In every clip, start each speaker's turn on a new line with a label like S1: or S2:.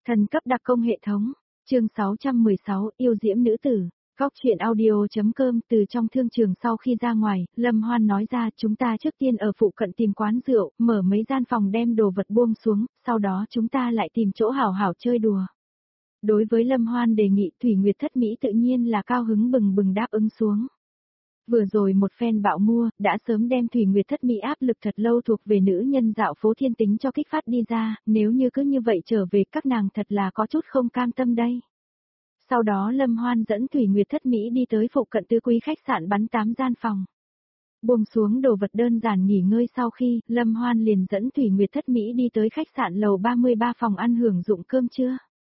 S1: Thần cấp đặc công hệ thống, chương 616, yêu diễm nữ tử. Góc chuyện audio.com. Từ trong thương trường sau khi ra ngoài, Lâm Hoan nói ra chúng ta trước tiên ở phụ cận tìm quán rượu, mở mấy gian phòng đem đồ vật buông xuống, sau đó chúng ta lại tìm chỗ hảo hảo chơi đùa. Đối với Lâm Hoan đề nghị, Thủy Nguyệt Thất Mỹ tự nhiên là cao hứng bừng bừng đáp ứng xuống. Vừa rồi một phen bạo mua, đã sớm đem Thủy Nguyệt Thất Mỹ áp lực thật lâu thuộc về nữ nhân dạo phố thiên tính cho kích phát đi ra, nếu như cứ như vậy trở về các nàng thật là có chút không cam tâm đây. Sau đó Lâm Hoan dẫn Thủy Nguyệt Thất Mỹ đi tới phụ cận Tứ Quý khách sạn bắn 8 gian phòng. Buông xuống đồ vật đơn giản nghỉ ngơi sau khi, Lâm Hoan liền dẫn Thủy Nguyệt Thất Mỹ đi tới khách sạn lầu 33 phòng ăn hưởng dụng cơm trưa.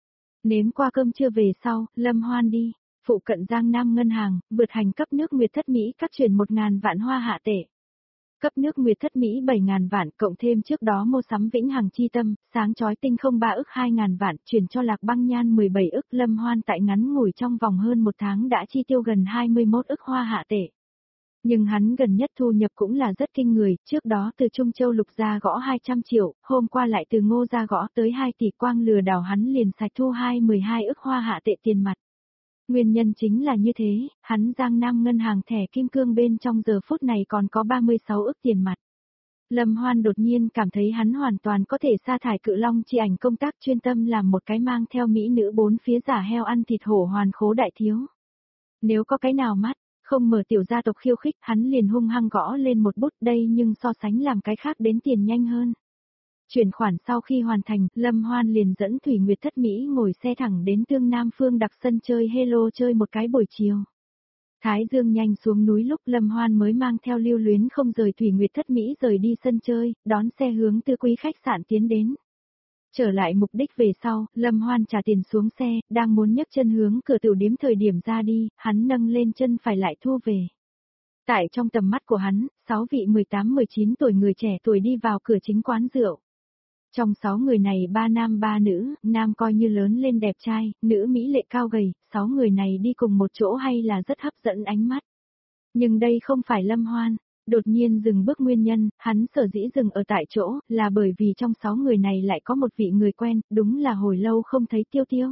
S1: Nếm qua cơm trưa về sau, Lâm Hoan đi phụ cận Giang Nam ngân hàng, vượt hành cấp nước Nguyệt Thất Mỹ cắt chuyển 1.000 vạn hoa hạ tệ. Cấp nước Nguyệt Thất Mỹ 7.000 vạn, cộng thêm trước đó mua sắm Vĩnh Hằng Chi Tâm, sáng chói tinh không 3 ức 2.000 vạn, chuyển cho Lạc Băng Nhan 17 ức. Lâm Hoan tại ngắn ngủi trong vòng hơn một tháng đã chi tiêu gần 21 ức hoa hạ tệ. Nhưng hắn gần nhất thu nhập cũng là rất kinh người, trước đó từ Trung Châu Lục gia gõ 200 triệu, hôm qua lại từ Ngô gia gõ tới 2 tỷ quang lừa đảo hắn liền sạch thu 12 ức hoa hạ tệ tiền mặt. Nguyên nhân chính là như thế, hắn Giang Nam ngân hàng thẻ kim cương bên trong giờ phút này còn có 36 ức tiền mặt. Lâm Hoan đột nhiên cảm thấy hắn hoàn toàn có thể sa thải Cự Long chi ảnh công tác chuyên tâm làm một cái mang theo mỹ nữ bốn phía giả heo ăn thịt hổ hoàn khố đại thiếu. Nếu có cái nào mắt, không mở tiểu gia tộc khiêu khích hắn liền hung hăng gõ lên một bút đây nhưng so sánh làm cái khác đến tiền nhanh hơn. Chuyển khoản sau khi hoàn thành, Lâm Hoan liền dẫn Thủy Nguyệt Thất Mỹ ngồi xe thẳng đến Tương Nam Phương đặc sân chơi Hello chơi một cái buổi chiều. Thái dương nhanh xuống núi lúc Lâm Hoan mới mang theo lưu luyến không rời Thủy Nguyệt Thất Mỹ rời đi sân chơi, đón xe hướng Tứ Quý khách sạn tiến đến. Trở lại mục đích về sau, Lâm Hoan trả tiền xuống xe, đang muốn nhấc chân hướng cửa tiểu điếm thời điểm ra đi, hắn nâng lên chân phải lại thu về. Tại trong tầm mắt của hắn, 6 vị 18-19 tuổi người trẻ tuổi đi vào cửa chính quán rượu. Trong 6 người này 3 nam 3 nữ, nam coi như lớn lên đẹp trai, nữ mỹ lệ cao gầy, 6 người này đi cùng một chỗ hay là rất hấp dẫn ánh mắt. Nhưng đây không phải Lâm Hoan, đột nhiên dừng bước nguyên nhân, hắn sở dĩ dừng ở tại chỗ, là bởi vì trong 6 người này lại có một vị người quen, đúng là hồi lâu không thấy Tiêu Tiêu.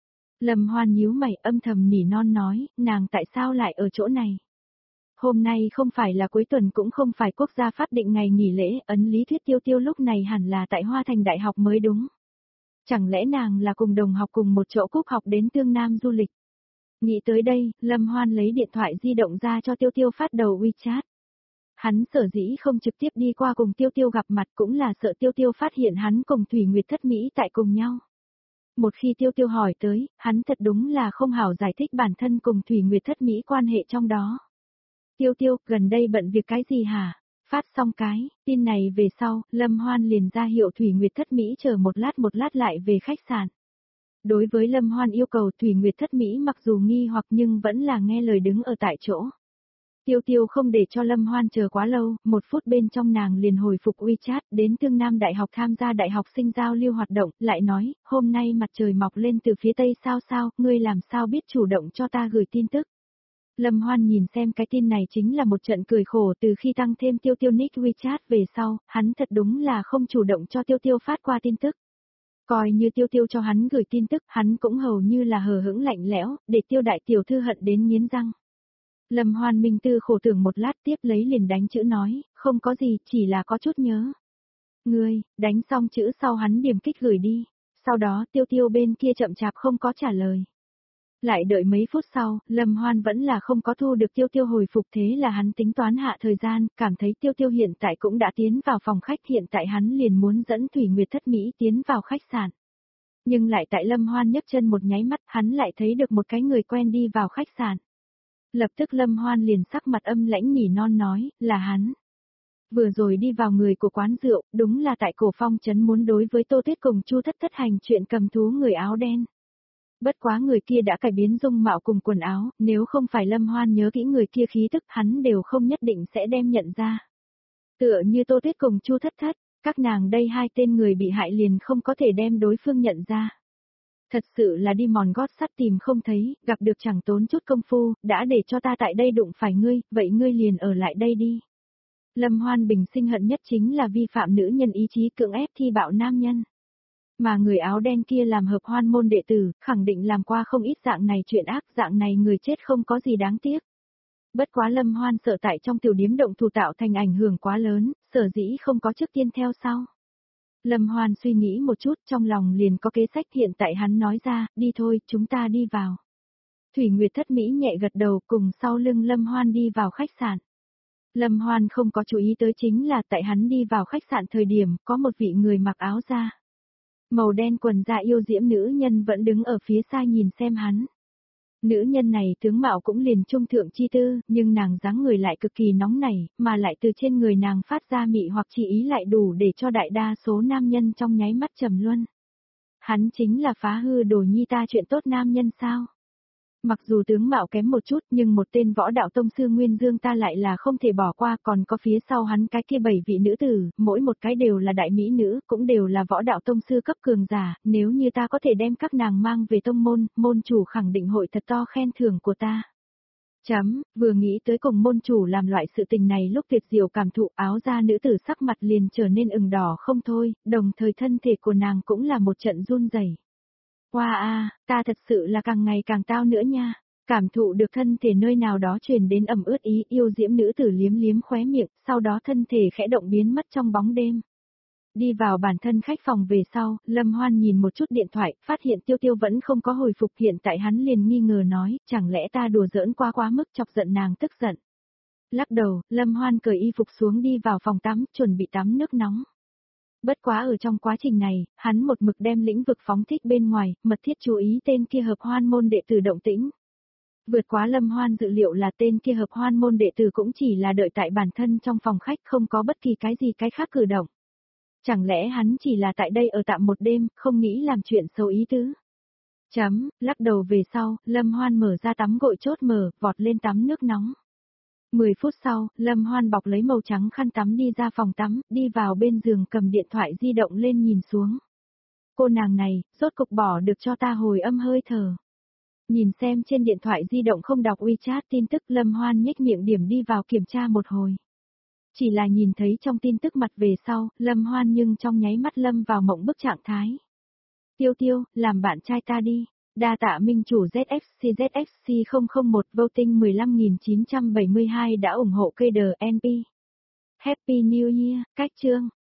S1: Lâm Hoan nhíu mày âm thầm nỉ non nói, nàng tại sao lại ở chỗ này? Hôm nay không phải là cuối tuần cũng không phải quốc gia phát định ngày nghỉ lễ, ấn lý thuyết Tiêu Tiêu lúc này hẳn là tại Hoa Thành Đại học mới đúng. Chẳng lẽ nàng là cùng đồng học cùng một chỗ cúp học đến Tương Nam du lịch? Nghĩ tới đây, Lâm Hoan lấy điện thoại di động ra cho Tiêu Tiêu phát đầu WeChat. Hắn sở dĩ không trực tiếp đi qua cùng Tiêu Tiêu gặp mặt cũng là sợ Tiêu Tiêu phát hiện hắn cùng Thủy Nguyệt Thất Mỹ tại cùng nhau. Một khi Tiêu Tiêu hỏi tới, hắn thật đúng là không hảo giải thích bản thân cùng Thủy Nguyệt Thất Mỹ quan hệ trong đó. Tiêu Tiêu, gần đây bận việc cái gì hả? Phát xong cái tin này về sau, Lâm Hoan liền ra hiệu Thủy Nguyệt Thất Mỹ chờ một lát lại về khách sạn. Đối với Lâm Hoan yêu cầu Thủy Nguyệt Thất Mỹ mặc dù nghi hoặc nhưng vẫn là nghe lời đứng ở tại chỗ. Tiêu Tiêu không để cho Lâm Hoan chờ quá lâu, 1 phút bên trong nàng liền hồi phục WeChat đến Tương Nam Đại học tham gia đại học sinh giao lưu hoạt động, lại nói, hôm nay mặt trời mọc lên từ phía tây sao, ngươi làm sao biết chủ động cho ta gửi tin tức. Lâm Hoan nhìn xem cái tin này chính là một trận cười khổ từ khi tăng thêm Tiêu Tiêu nick WeChat về sau, hắn thật đúng là không chủ động cho Tiêu Tiêu phát qua tin tức. Coi như Tiêu Tiêu cho hắn gửi tin tức, hắn cũng hầu như là hờ hững lạnh lẽo, để Tiêu đại tiểu thư hận đến nghiến răng. Lâm Hoan minh tư khổ tưởng một lát tiếp lấy liền đánh chữ nói, không có gì, chỉ là có chút nhớ. Ngươi, đánh xong chữ sau hắn điểm kích gửi đi, sau đó Tiêu Tiêu bên kia chậm chạp không có trả lời. Lại đợi mấy phút sau, Lâm Hoan vẫn là không có thu được Tiêu Tiêu hồi phục thế là hắn tính toán hạ thời gian, cảm thấy Tiêu Tiêu hiện tại cũng đã tiến vào phòng khách hiện tại hắn liền muốn dẫn Thủy Nguyệt Thất Mỹ tiến vào khách sạn. Nhưng lại tại Lâm Hoan nhấc chân một nháy mắt hắn lại thấy được một cái người quen đi vào khách sạn. Lập tức Lâm Hoan liền sắc mặt âm lãnh nỉ non nói, là hắn. Vừa rồi đi vào người của quán rượu, đúng là tại Cổ Phong trấn muốn đối với Tô Tuyết cùng Chu Thất Thất hành chuyện cầm thú người áo đen. Bất quá người kia đã cải biến dung mạo cùng quần áo, nếu không phải Lâm Hoan nhớ kỹ người kia khí tức hắn đều không nhất định sẽ đem nhận ra. Tựa như Tô Tuyết cùng Chu Thất Thất, các nàng đây hai tên người bị hại liền không có thể đem đối phương nhận ra. Thật sự là đi mòn gót sắt tìm không thấy, gặp được chẳng tốn chút công phu, đã để cho ta tại đây đụng phải ngươi, vậy ngươi liền ở lại đây đi. Lâm Hoan bình sinh hận nhất chính là vi phạm nữ nhân ý chí cưỡng ép thi bạo nam nhân. Mà người áo đen kia làm hợp hoan môn đệ tử, khẳng định làm qua không ít dạng này chuyện ác, dạng này người chết không có gì đáng tiếc. Bất quá Lâm Hoan sợ tại trong tiểu điếm động thủ tạo thành ảnh hưởng quá lớn, sở dĩ không có trước tiên theo sau. Lâm Hoan suy nghĩ một chút, trong lòng liền có kế sách, hiện tại hắn nói ra, đi thôi, chúng ta đi vào. Thủy Nguyệt Thất Mỹ nhẹ gật đầu, cùng sau lưng Lâm Hoan đi vào khách sạn. Lâm Hoan không có chú ý tới chính là tại hắn đi vào khách sạn thời điểm, có một vị người mặc áo da màu đen quần da yêu diễm nữ nhân vẫn đứng ở phía xa nhìn xem hắn. Nữ nhân này tướng mạo cũng liền trung thượng chi tư, nhưng nàng dáng người lại cực kỳ nóng nảy, mà lại từ trên người nàng phát ra mị hoặc chi ý lại đủ để cho đại đa số nam nhân trong nháy mắt trầm luân. Hắn chính là phá hư đồ nhi ta chuyện tốt nam nhân sao? Mặc dù tướng mạo kém một chút nhưng một tên võ đạo tông sư Nguyên Dương ta lại là không thể bỏ qua, còn có phía sau hắn cái kia 7 vị nữ tử, mỗi một cái đều là đại mỹ nữ, cũng đều là võ đạo tông sư cấp cường giả, nếu như ta có thể đem các nàng mang về tông môn, môn chủ khẳng định hội thật to khen thưởng của ta. Vừa nghĩ tới cùng môn chủ làm loại sự tình này lúc tuyệt diệu cảm thụ, áo da nữ tử sắc mặt liền trở nên ửng đỏ không thôi, đồng thời thân thể của nàng cũng là một trận run rẩy. Wow ta thật sự là càng ngày càng tao nữa nha. Cảm thụ được thân thể nơi nào đó truyền đến ẩm ướt ý, yêu diễm nữ tử liếm liếm khóe miệng, sau đó thân thể khẽ động biến mất trong bóng đêm. Đi vào bản thân khách phòng về sau, Lâm Hoan nhìn một chút điện thoại, phát hiện Tiêu Tiêu vẫn không có hồi phục, hiện tại hắn liền nghi ngờ nói, chẳng lẽ ta đùa giỡn quá mức chọc giận nàng tức giận. Lắc đầu, Lâm Hoan cởi y phục xuống đi vào phòng tắm, chuẩn bị tắm nước nóng. Bất quá ở trong quá trình này, hắn một mực đem lĩnh vực phóng thích bên ngoài, mật thiết chú ý tên kia hợp hoan môn đệ tử động tĩnh. Vượt quá Lâm Hoan dự liệu là tên kia hợp hoan môn đệ tử cũng chỉ là đợi tại bản thân trong phòng khách, không có bất kỳ cái gì cái khác cử động. Chẳng lẽ hắn chỉ là tại đây ở tạm một đêm, không nghĩ làm chuyện xấu ý tứ. Lắc đầu về sau, Lâm Hoan mở ra tắm gội chốt mở, vọt lên tắm nước nóng. 10 phút sau, Lâm Hoan bọc lấy màu trắng khăn tắm đi ra phòng tắm, đi vào bên giường cầm điện thoại di động lên nhìn xuống. Cô nàng này, rốt cục bỏ được cho ta hồi âm hơi thở. Nhìn xem trên điện thoại di động không đọc WeChat tin tức, Lâm Hoan nhếch miệng điểm đi vào kiểm tra một hồi. Chỉ là nhìn thấy trong tin tức mặt về sau, Lâm Hoan nhưng trong nháy mắt lâm vào mộng bức trạng thái. Tiêu, làm bạn trai ta đi. Đa tạ minh chủ ZFC 001 voting 15.972 đã ủng hộ cây đờ NP. Happy New Year, cách chương.